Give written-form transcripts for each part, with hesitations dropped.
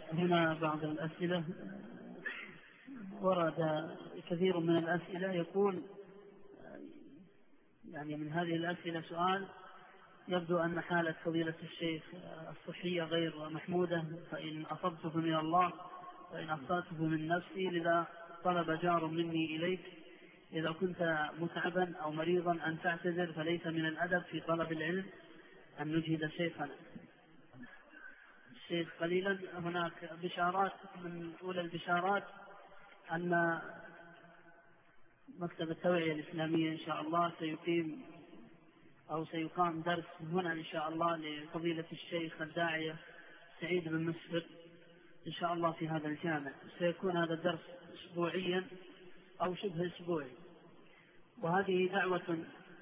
هنا بعض الأسئلة ورد كثير من الأسئلة يقول يعني من هذه الأسئلة سؤال: يبدو أن حالة فضيلة الشيخ الصحية غير محمودة، فإن أصبت من الله وإن أخطأت من نفسي، لذا طلب جار مني إليك إذا كنت متعبا أو مريضا أن تعتذر، فليس من الأدب في طلب العلم أن نجهد شيخنا. الشيخ قليلا هناك بشارات، من أولى البشارات أن مكتب التوعية الإسلامية إن شاء الله سيقام درس هنا إن شاء الله لفضيلة الشيخ الداعية سعيد بن مسفر إن شاء الله في هذا الجامع. سيكون هذا الدرس أسبوعيا أو شبه أسبوعي، وهذه دعوة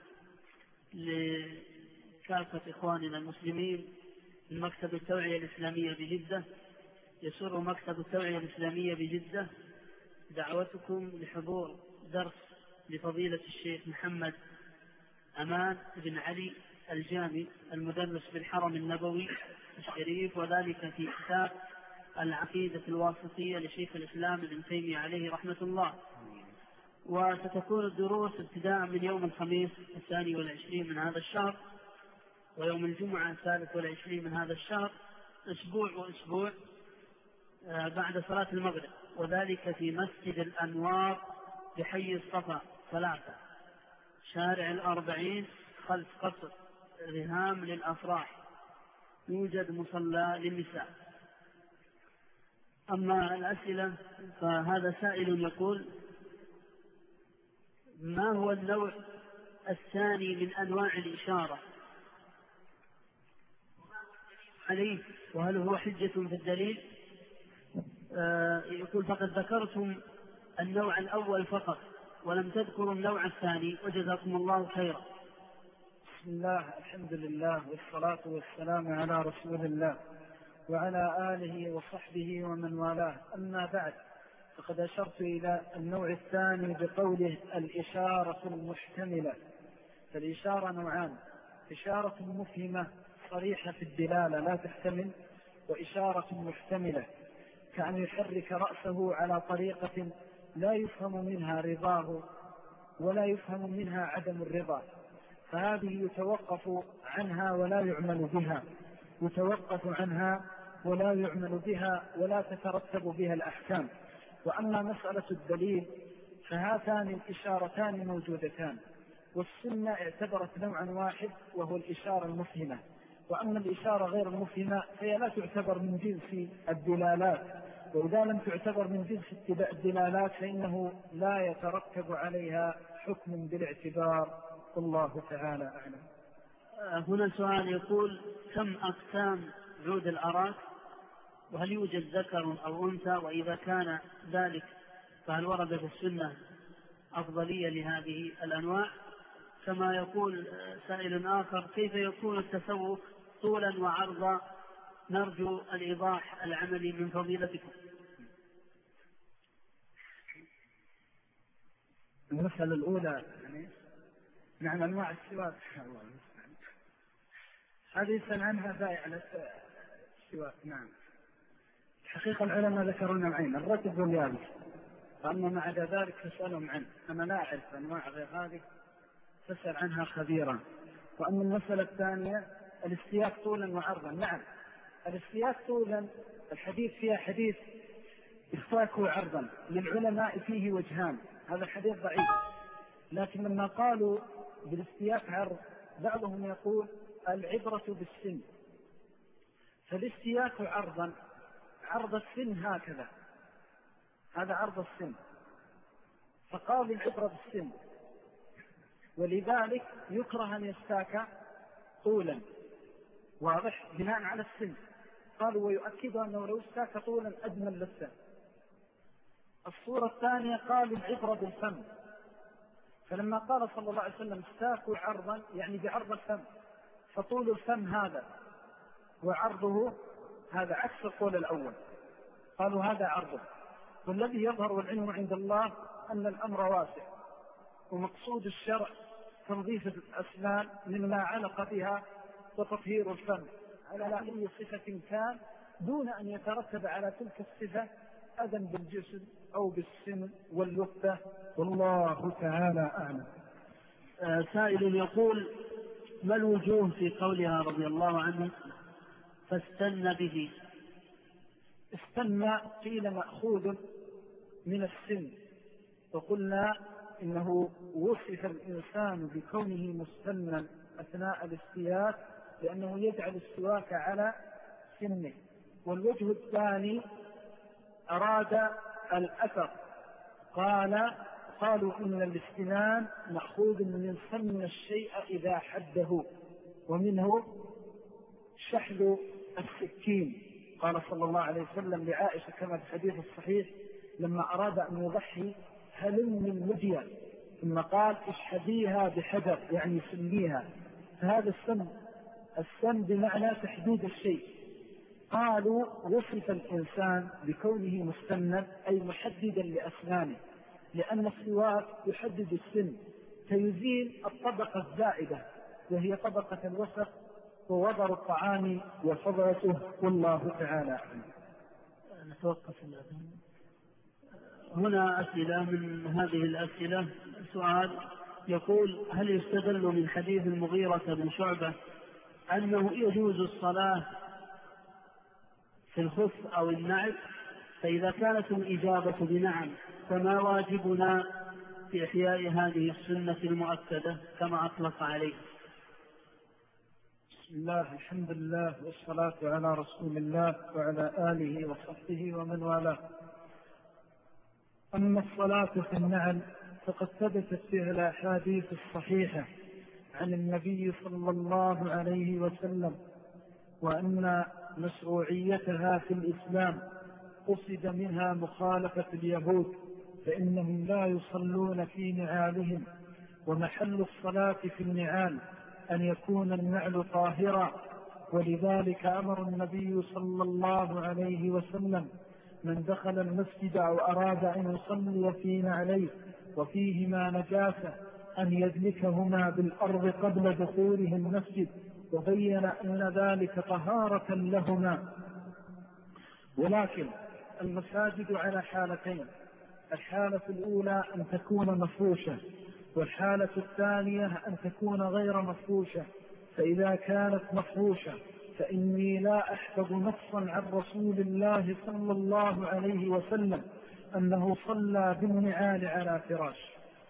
لكافة إخواننا المسلمين من مكتب التوعية الإسلامية بجدة. يسر مكتب التوعية الإسلامية بجدة دعوتكم لحضور درس لفضيلة الشيخ محمد أمان بن علي الجامي المدرس بالحرم النبوي الشريف، وذلك في كتاب العقيدة الواسطية لشيخ الإسلام ابن تيمية عليه رحمة الله. وستكون الدروس ابتداء من يوم الخميس 22 من هذا الشهر، ويوم الجمعة 23 من هذا الشهر، أسبوع وأسبوع بعد صلاة المغرب، وذلك في مسجد الأنوار بحي الصفا 3 شارع 40 خلف قصر رهام للأفراح. يوجد مصلى للنساء. أما الأسئلة فهذا سائل يقول: ما هو النوع الثاني من أنواع الإشارة عليه، وهل هو حجة في الدليل؟ يقول: فقد ذكرتم النوع الأول فقط ولم تذكروا النوع الثاني، وجزاكم الله خيرا. بسم الله، الحمد لله، والصلاة والسلام على رسول الله وعلى آله وصحبه ومن والاه. أما بعد، فقد أشرت إلى النوع الثاني بقوله الإشارة المحتملة. فالإشارة نوعان: إشارة مفهمة صريحة في الدلالة لا تحتمل، وإشارة محتملة كأن يحرك رأسه على طريقة لا يفهم منها رضاه ولا يفهم منها عدم الرضا، فهذه يتوقف عنها ولا يعمل بها، يتوقف عنها ولا يعمل بها ولا تترتب بها الأحكام. وأما مسألة الدليل فهاتان الإشارتان موجودتان، والسنة اعتبرت نوعا واحد وهو الإشارة المفهمة. وأما الإشارة غير المفهمة فهي لا تعتبر من جنس الدلالات، وإذا لم تعتبر من جنس الدلالات فإنه لا يترتب عليها حكم بالاعتبار. الله تعالى أعلم. هنا سؤال يقول: كم أقسام عود الأراك؟ وهل يوجد ذكر أو أنثى؟ وإذا كان ذلك فهل ورد في السنة أفضلية لهذه الأنواع؟ كما يقول سائل آخر: كيف يكون التسوق طولا وعرضا؟ نرجو الإيضاح العملي من فضيلتكم. المسألة الأولى نعم أنواع السواك، هذه يسأل عنها بائع السواك. نعم، حقيقة العلماء ذكروا نوعين: الرطب واليابس، فأما ما عدا ذلك فاسألهم عنه. أنا لا أعرف أنواع غير هذه، فاسأل عنها خبيرا. وأما المسألة الثانية الاستياك طولا وعرضا، نعم الاستياك طولا الحديث فيها حديث استاكوا عرضا، للعلماء فيه وجهان، هذا الحديث ضعيف، لكن لما قالوا بالاستياك عرض بعضهم يقول العبرة بالسن، فالاستياك عرضا عرض السن هكذا، هذا عرض السن، فقال العبرة بالسن، ولذلك يكره أن يستاك طولا، واضح، بناء على السن. قالوا ويؤكد أنه لو استاك طولا أجمل للسن. الصورة الثانية قالوا العبرة بالفم، فلما قال صلى الله عليه وسلم استاكوا عرضا يعني بعرض الفم، فطول الفم هذا وعرضه هذا عكس القول الأول، قالوا هذا عرضه. والذي يظهر والعلم عند الله أن الأمر واسع، ومقصود الشرع تنظيف الأسنان مما علق بها وتطهير الفم على أي صفة كان دون أن يترتب على تلك الصفة أذى بالجسد أو بالسن واللفة، والله تعالى أعلم. سائل يقول: ما الوجوه في قولها رضي الله عنه فاستن به؟ استن قيل مأخوذ من السن، وقلنا إنه وصف الإنسان بكونه مستنا أثناء الاستياك لأنه يجعل السواك على سنه. والوجه الثاني أراد الأثر، قالوا إن الاستنان مأخوذ من سن الشيء إذا حده، ومنه شحذ السكين. قال صلى الله عليه وسلم لعائشة كما في الحديث الصحيح لما أراد أن يضحي: هلم المدية، ثم قال: اشحذيها بحجر، يعني سنيها. فهذا السن بمعنى تحديد الشيء. قالوا وصف الإنسان بكونه مستنا أي محددا لأسنانه، لأن السواك يحدد السن فيزيل الطبقة الزائدة وهي طبقة الوسخ ووضر الطعام وفضلته، والله تعالى أعلم. نتوقف الآن. هنا أسئلة من هذه الأسئلة. سؤال يقول: هل يستدل من حديث المغيرة بن شعبة أنه يجوز الصلاة في الخف أو النعل؟ فإذا كانت الإجابة بنعم فما واجبنا في إحياء هذه السنة المؤكدة كما أطلق عليه؟ بسم الله، الحمد لله، والصلاة على رسول الله وعلى آله وصحبه ومن والاه. أما الصلاة في النعل فقد ثبتت فيها الأحاديث الصحيحة عن النبي صلى الله عليه وسلم، وأن مشروعيتها في الإسلام قصد منها مخالفة اليهود، فإنهم لا يصلون في نعالهم، ومحل الصلاة في النعال أن يكون النعل طاهرا. ولذلك أمر النبي صلى الله عليه وسلم من دخل المسجد أو أراد أن يصلي في نعليه وفيهما نجاسة أن يدلكهما بالأرض قبل دخوله المسجد، وبين أن ذلك طهارة لهما. ولكن المساجد على حالتين: الحالة الأولى أن تكون مفروشة، والحالة الثانية أن تكون غير مفروشة. فإذا كانت مفروشة فإني لا أحفظ نصا عن رسول الله صلى الله عليه وسلم أنه صلى بالنعال على فراش،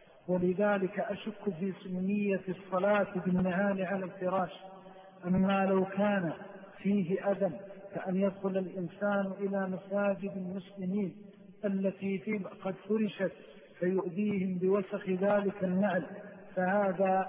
ولذلك أشك في سنية الصلاة بالنعال على الفراش. أما لو كان فيه أذى كأن يدخل الإنسان إلى مساجد المسلمين التي قد فرشت فيؤذيهم بوسخ ذلك النعل، فهذا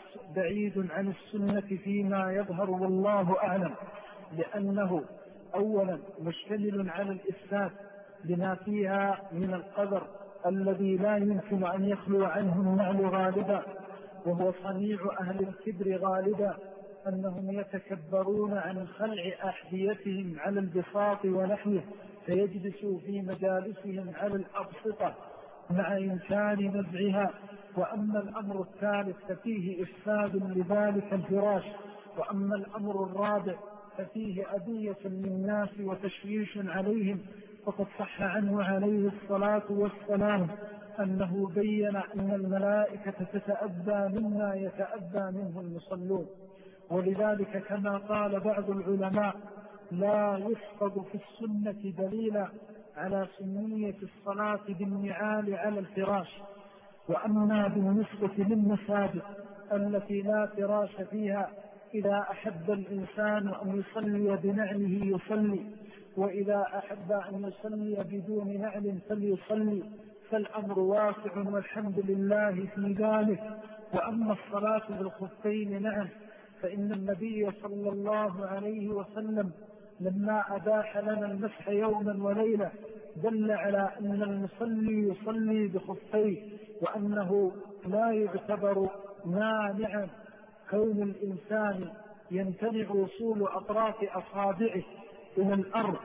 بعيد عن السنة فيما يظهر والله أعلم، لأنه أولا مشتمل على الإفساد لما فيها من القدر الذي لا يمكن أن يخلو عنه النعل غالبا، وهو صنيع أهل الكبر غالبا، أنهم يتكبرون عن خلع أحذيتهم على البساط ونحوه فيجلسوا في مجالسهم على الأبسطة مع إمكان نزعها. وأما الأمر الثالث ففيه إفساد لذلك الفراش. وأما الأمر الرابع ففيه أذية للناس وتشويش عليهم، فقد صح عنه عليه الصلاة والسلام أنه بين أن الملائكة تتأذى مما يتأذى منه المصلون. ولذلك كما قال بعض العلماء: لا يحفظ في السنة دليلا على سنية الصلاة بالنعال على الفراش. وأما بالنسبة للمساجد التي لا فراش فيها، إذا أحب الإنسان أن يصلي بنعله يصلي، وإذا أحب أن يصلي بدون نعل فليصلي، فالأمر واسع والحمد لله في ذلك. وأما الصلاة بالخفين نعم، فإن النبي صلى الله عليه وسلم لما أباح لنا المسح يوما وليلة دل على أن المصلي يصلي بخفيه، وأنه لا يعتبر مانعا كون الإنسان يمتنع وصول أطراف أصابعه إلى الأرض،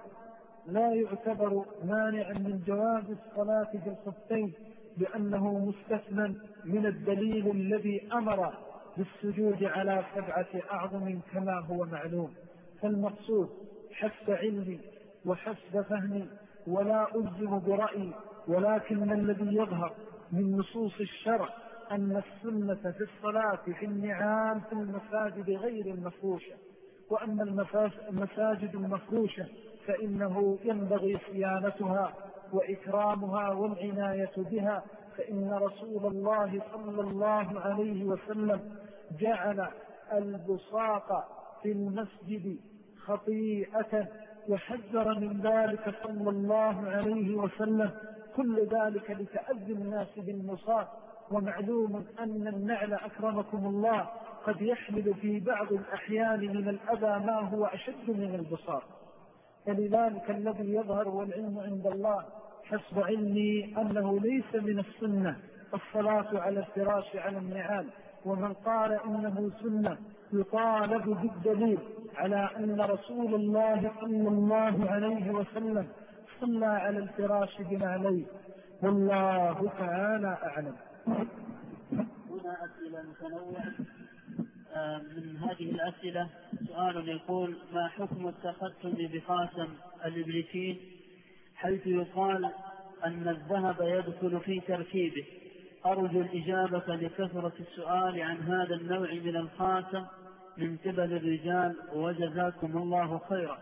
لا يعتبر مانعا من جواز الصلاة بالخفين، لأنه مستثنى من الدليل الذي أمر بالسجود على 7 أعظم كما هو معلوم. فالمقصود حسب علمي وحسب فهمي ولا ألزم برأيي، ولكن الذي يظهر من نصوص الشرع أن السنة في الصلاة في النعال في المساجد غير المفروشة. وأما المساجد المفروشة فإنه ينبغي صيانتها وإكرامها والعناية بها، فإن رسول الله صلى الله عليه وسلم جعل البساط في المسجد خطيئة وحذر من ذلك صلى الله عليه وسلم، كل ذلك لتأذي الناس بالمصاط. ومعلوم أن النعل أكرمكم الله قد يحمل في بعض الأحيان من الأذى ما هو أشد من البساط. فلذلك الذي يظهر والعلم عند الله حسب علمي أنه ليس من السنة الصلاة على الفراش على النعال. ومن قال إنه سنة يطالب بالدليل على أن رسول الله صلى الله عليه وسلم صلى على الفراش بنعليه، والله تعالى أعلم. هنا أسئلة متنوعة. من هذه الأسئلة سؤال يقول: ما حكم التختم بخاتم الإبريقين، حيث يقال أن الذهب يدخل في تركيبه؟ أرجو الإجابة لكثرة السؤال عن هذا النوع من الخاتم من قبل الرجال، وجزاكم الله خيرا.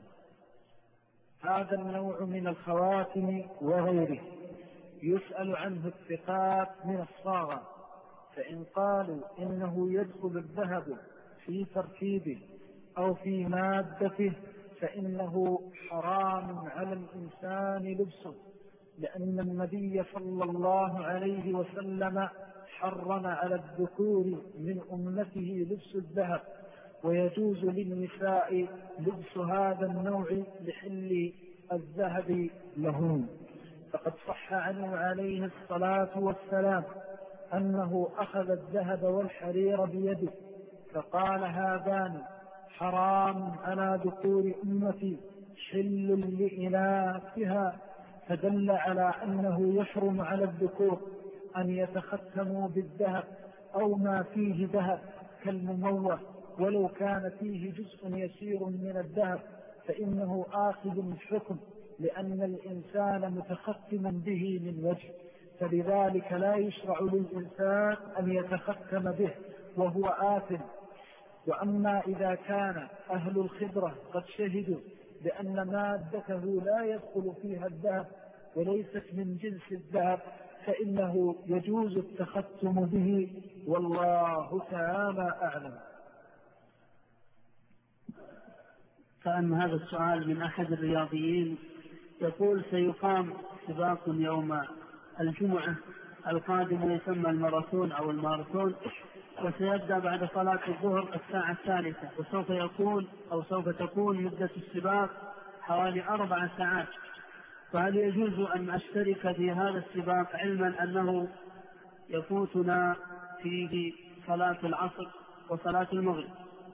هذا النوع من الخواتم وغيره يسأل عنه الثقات من الصاغة، فإن قالوا إنه يدخل الذهب في تركيبه أو في مادته فإنه حرام على الإنسان لبسه، لأن النبي صلى الله عليه وسلم حرم على الذكور من أمته لبس الذهب، ويجوز للنساء لبس هذا النوع لحل الذهب لهن. فقد صح عنه عليه الصلاة والسلام أنه أخذ الذهب والحرير بيده فقال: هذان حرام على ذكور أمتي حل لإناثها، فدل على أنه يحرم على الذكور أن يتختموا بالذهب أو ما فيه ذهب كالمموه، ولو كان فيه جزء يسير من الذهب فإنه آخذ الحكم، لأن الإنسان متختم به من وجه، فلذلك لا يشرع للإنسان أن يتختم به وهو آثم. وأما إذا كان أهل الخبرة قد شهدوا بأن مادته لا يدخل فيها الذهب وليست من جنس الذهب فإنه يجوز التختم به، والله تعالى أعلم. كأن هذا السؤال من أحد الرياضيين، يقول: سيقام سباق يوم الجمعة القادم يسمى الماراثون أو الماراثون، وسيبدأ بعد صلاة الظهر الساعة 3، وسوف تكون مدة السباق حوالي 4 ساعات، فهل يجوز أن أشترك في هذا السباق علما أنه يفوتنا فيه صلاة العصر وصلاة المغرب؟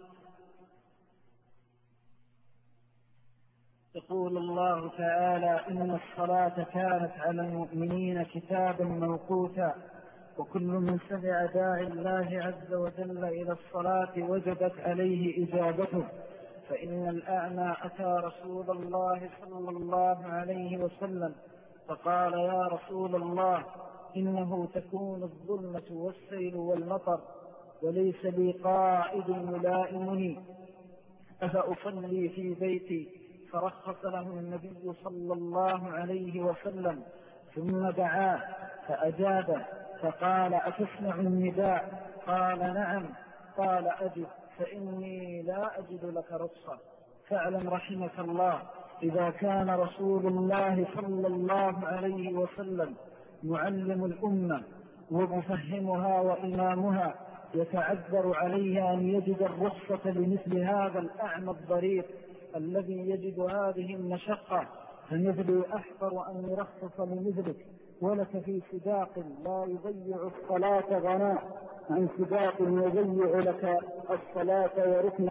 يقول الله تعالى: إن الصلاة كانت على المؤمنين كتابا موقوتا، وكل من سمع داعي الله عز وجل إلى الصلاة وجبت عليه إجابته. فإن الأعمى أتى رسول الله صلى الله عليه وسلم فقال: يا رسول الله، إنه تكون الظلمة والسيل والمطر وليس لي قائد يلائمني، أفأصلي في بيتي؟ فرخص له النبي صلى الله عليه وسلم، ثم دعاه فأجاب فقال: أتسمع النداء؟ قال: نعم. قال: أجب، فإني لا أجد لك رخصة. فاعلم رحمك الله إذا كان رسول الله صلى الله عليه وسلم معلم الأمة ومفهمها وإمامها يتعذر عليه أن يجد الرخصة لمثل هذا الأعمى الضرير الذي يجد هذه المشقة، فمثل أحقر أن يرخص لمثلك، ولك في سباق لا يضيع الصلاة غناء عن سباق يضيع لك الصلاة وركن.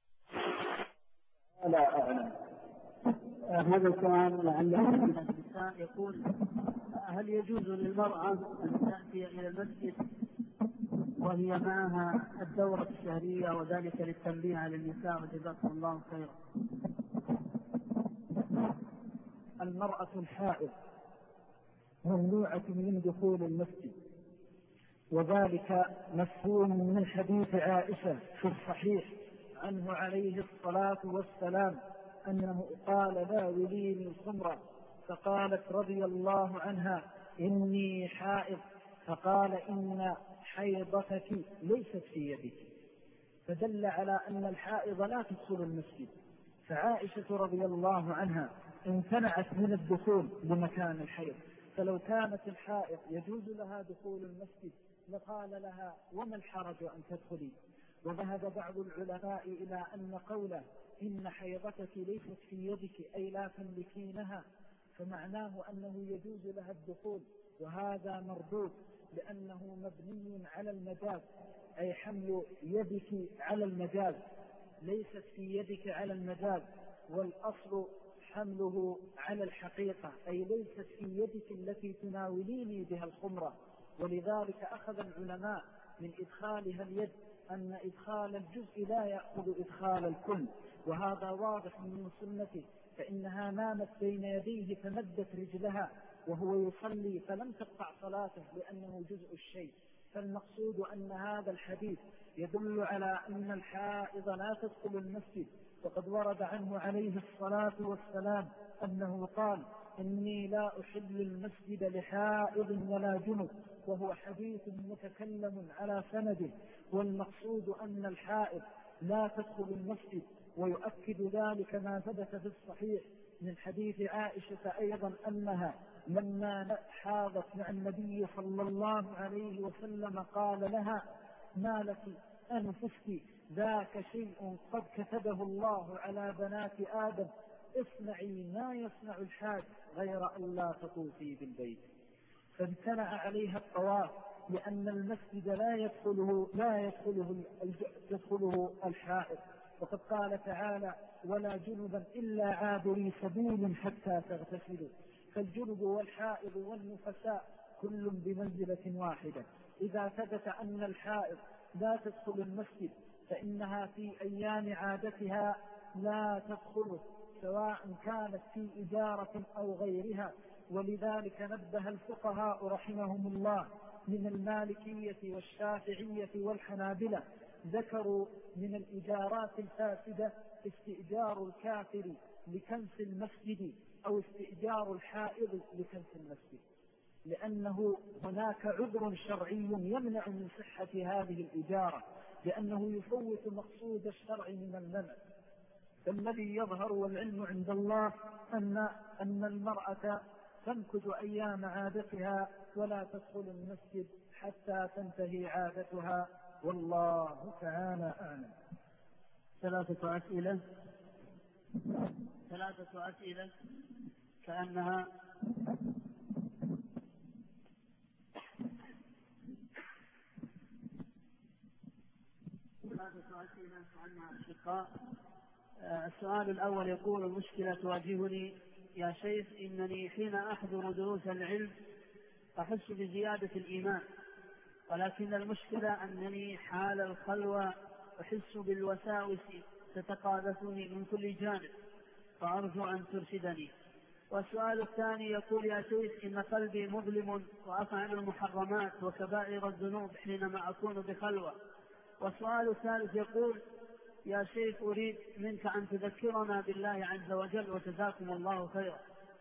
لا أعلم. هذا السؤال لعله من النساء، يقول: هل يجوز للمرأة أن تأتي إلى المسجد وهي معها الدورة الشهرية، وذلك للتنبيه على النساء؟ وجزاكم الله خيرا. المرأة الحائض ممنوعة من دخول المسجد، وذلك مفهوم من حديث عائشة في الصحيح عنه عليه الصلاة والسلام أنه قال: لا وليني الخمر، فقالت رضي الله عنها: إني حائض، فقال: إن حيضتك ليست في يدك، فدل على أن الحائض لا تدخل المسجد. فعائشة رضي الله عنها امتنعت من الدخول لمكان الحيض، فلو كانت الحائض يجوز لها دخول المسجد لقال لها: وما الحرج أن تدخلي؟ وذهب بعض العلماء إلى أن قوله إن حيضتك ليست في يدك أي لا تملكينها، فمعناه أنه يجوز لها الدخول، وهذا مردود لأنه مبني على المجاز، أي حمل يدك على المجاز، ليست في يدك على المجاز، والأصل حمله على الحقيقة، أي ليست في يدك التي تناوليني بها الخمرة. ولذلك أخذ العلماء من إدخالها اليد أن إدخال الجزء لا يأخذ إدخال الكل، وهذا واضح من سنته، فإنها نامت بين يديه فمدت رجلها وهو يصلي فلم تقطع صلاته لأنه جزء الشيء. فالمقصود أن هذا الحديث يدل على أن الحائض لا تدخل المسجد، وقد ورد عنه عليه الصلاة والسلام أنه قال: إني لا أحل المسجد لحائض ولا جنب، وهو حديث متكلم على سنده. والمقصود أن الحائض لا تدخل المسجد، ويؤكد ذلك ما ثبت في الصحيح من حديث عائشة أيضا أنها لما حاضت مع النبي صلى الله عليه وسلم قال لها: ما لك أنفسك؟ ذاك شيء قد كتبه الله على بنات آدم، اصنعي ما يصنع الحاج غير أن لا تطوفي بالبيت. فامتنع عليها الطواف لأن المسجد لا يدخله الحائض، وقد قال تعالى: ولا جنبا إلا عابري سبيل حتى تغتسلوا. فالجنب والحائض والنفساء كل بمنزلة واحدة. إذا ثبت أن الحائض لا تدخل المسجد فإنها في أيام عادتها لا تدخله، سواء كانت في إجارة أو غيرها. ولذلك نبه الفقهاء رحمهم الله من المالكية والشافعية والحنابلة، ذكروا من الإجارات الفاسدة استئجار الكافر لكنس المسجد، أو استئجار الحائض لكنس المسجد، لأنه هناك عذر شرعي يمنع من صحة هذه الإجارة، لأنه يفوت مقصود الشرع من المنع. فالذي يظهر والعلم عند الله أن المرأة تمكث أيام عادتها ولا تدخل المسجد حتى تنتهي عادتها، والله تعالى أعلم. ثلاثة أسئلة كأنها أشقاء. السؤال الأول يقول: المشكلة تواجهني يا شيخ، إنني حين أحضر دروس العلم أحس بزيادة الإيمان، ولكن المشكلة أنني حال الخلوة أحس بالوساوس تتقاذفني من كل جانب، فأرجو أن ترشدني. والسؤال الثاني يقول: يا شيخ، إن قلبي مظلم وأفعل المحرمات وكبائر الذنوب حينما أكون بخلوة. والسؤال الثالث يقول: يا شيخ، أريد منك أن تذكرنا بالله عز وجل، وجزاكم الله خيرا.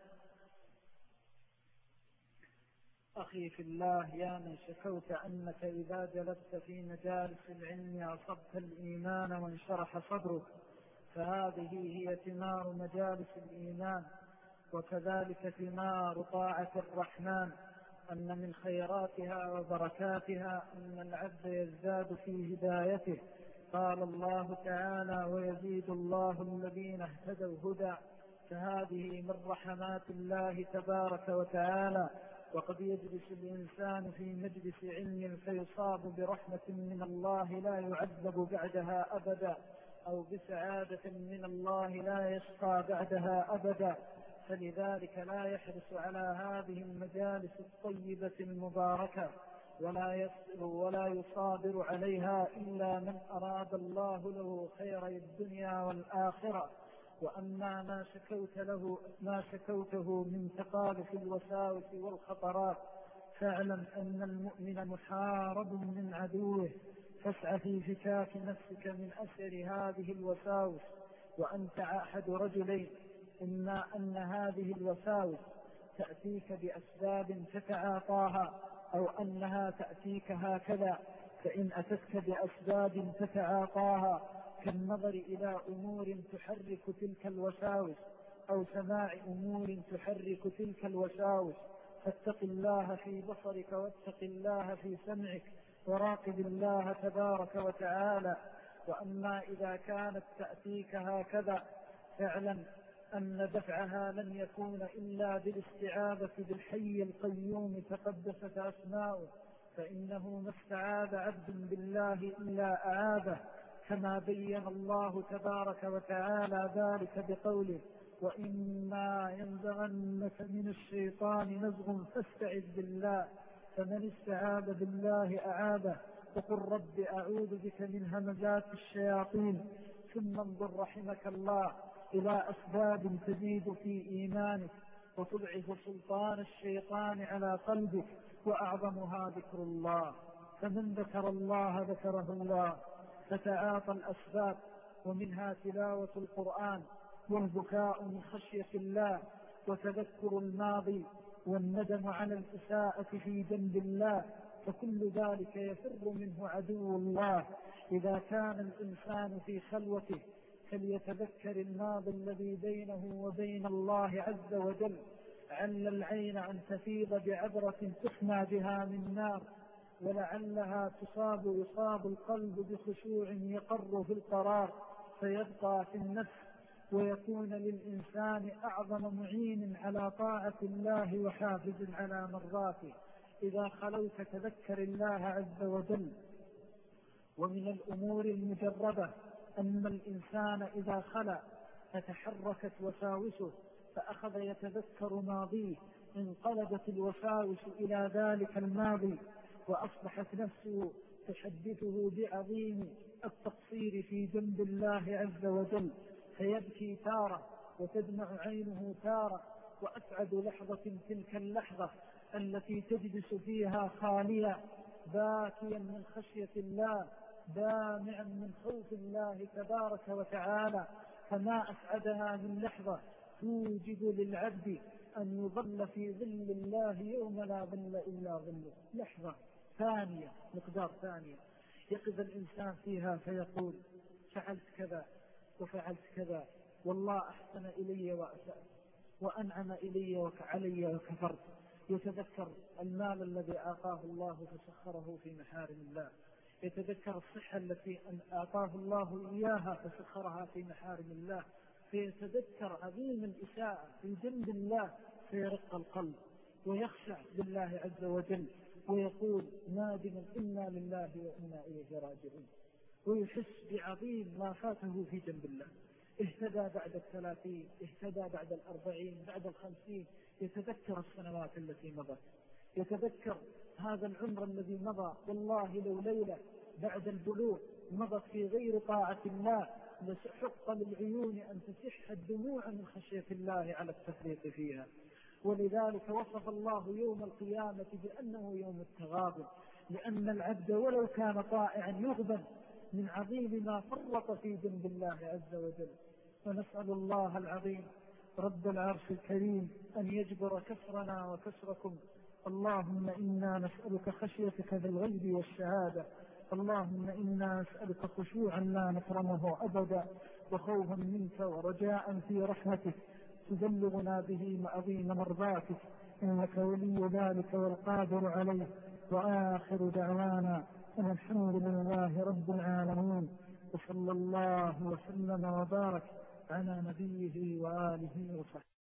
أخي في الله، يا من شكوت أنك إذا جلست في مجالس العلم أصبت الإيمان وانشرح صدرك، فهذه هي ثمار مجالس الإيمان، وكذلك ثمار طاعة الرحمن، أن من خيراتها وبركاتها أن العبد يزداد في هدايته. قال الله تعالى: ويزيد الله الذين اهتدوا هدى. فهذه من رحمات الله تبارك وتعالى. وقد يجلس الإنسان في مجلس علم فيصاب برحمة من الله لا يعذب بعدها أبدا، أو بسعادة من الله لا يشقى بعدها أبدا. فلذلك لا يحرص على هذه المجالس الطيبة المباركة ولا يصابر عليها إلا من أراد الله له خير الدنيا والآخرة. وأما ما شكوته من تقالف الوساوس والخطرات فاعلم أن المؤمن محارب من عدوه، فاسعى في فكاك نفسك من أثر هذه الوساوس. وأنت أحد رجلين: إما أن هذه الوساوس تأتيك بأسباب تتعاطاها، أو أنها تأتيك هكذا. فإن أتتك بأسباب تتعاطاها كالنظر إلى أمور تحرك تلك الوساوس أو سماع أمور تحرك تلك الوساوس، فاتق الله في بصرك واتق الله في سمعك وراقب الله تبارك وتعالى. وأما إذا كانت تأتيك هكذا فاعلم أن دفعها لن يكون إلا بالاستعاذة بالحي القيوم تقدست أسماؤه، فإنه ما استعاذ عبد بالله إلا أعاذه، كما بين الله تبارك وتعالى ذلك بقوله: وإما ينزغنك من الشيطان نزغ فاستعذ بالله. فمن استعاذ بالله أعاذه. وقل رب أعوذ بك من همزات الشياطين. ثم انظر رحمك الله إلى أسباب تزيد في إيمانك وتضعف سلطان الشيطان على قلبك، وأعظمها ذكر الله. فمن ذكر الله ذكره الله. فتعاطى الأسباب، ومنها تلاوة القرآن والبكاء من خشية الله وتذكر الماضي والندم على الإساءة في جنب الله، فكل ذلك يفر منه عدو الله. إذا كان الإنسان في خلوته فليتذكر الماضي الذي بينه وبين الله عز وجل، عل العين أن تفيض بعبرة تحمى بها من نار، ولعلها يصاب القلب بخشوع يقر في القرار فيبقى في النفس، ويكون للإنسان أعظم معين على طاعة الله وحافز على مرضاته. إذا خلوت تذكر الله عز وجل. ومن الأمور المجربة أن الإنسان إذا خلى فتحركت وساوسه فأخذ يتذكر ماضيه انقلبت الوساوس إلى ذلك الماضي، وأصبحت نفسه تحدثه بعظيم التقصير في جنب الله عز وجل، فيبكي تارة وتدمع عينه تارة. وأسعد لحظة تلك اللحظة التي تجلس فيها خاليا باكيا من خشية الله دامعا من خوف الله تبارك وتعالى. فما أسعدها من لحظة توجد للعبد أن يظل في ظل الله يوم لا ظل إلا ظله. لحظة ثانية، مقدار ثانية، يقف الإنسان فيها فيقول: فعلت كذا وفعلت كذا، والله أحسن إلي وأسأت، وأنعم إلي وعلي وكفرت. يتذكر المال الذي أعطاه الله فسخره في محارم الله، يتذكر الصحة التي أعطاه الله إياها فسخرها في محارم الله، فيتذكر عظيم الإساءة في جنب الله فيرق القلب ويخشع لله عز وجل ويقول نادما: إنا لله وإنا إليه راجعون، ويحس بعظيم ما فاته في جنب الله. اهتدى بعد 30، اهتدى بعد 40، بعد 50، يتذكر السنوات التي مضت، يتذكر هذا العمر الذي مضى. والله لو ليلة بعد البلوغ مضت في غير طاعة الله لحق للعيون أن تسح الدموع من خشية الله على التفريط فيها. ولذلك وصف الله يوم القيامة بأنه يوم التغابن، لأن العبد ولو كان طائعا يغبن من عظيم ما فرط في جنب الله عز وجل. ونسأل الله العظيم رب العرش الكريم أن يجبر كسرنا وكسركم. اللهم إنا نسألك خشيتك في الغيب والشهادة. اللهم إنا نسألك خشوعا لا نكرمه أبدا، وخوفا منك ورجاء في رحمتك تبلغنا به عظيم مرضاتك، إنك ولي ذلك والقادر عليه. وآخر دعوانا أن الحمد لله رب العالمين، وصلى الله وسلم وبارك على نبيه وآله وصحبه.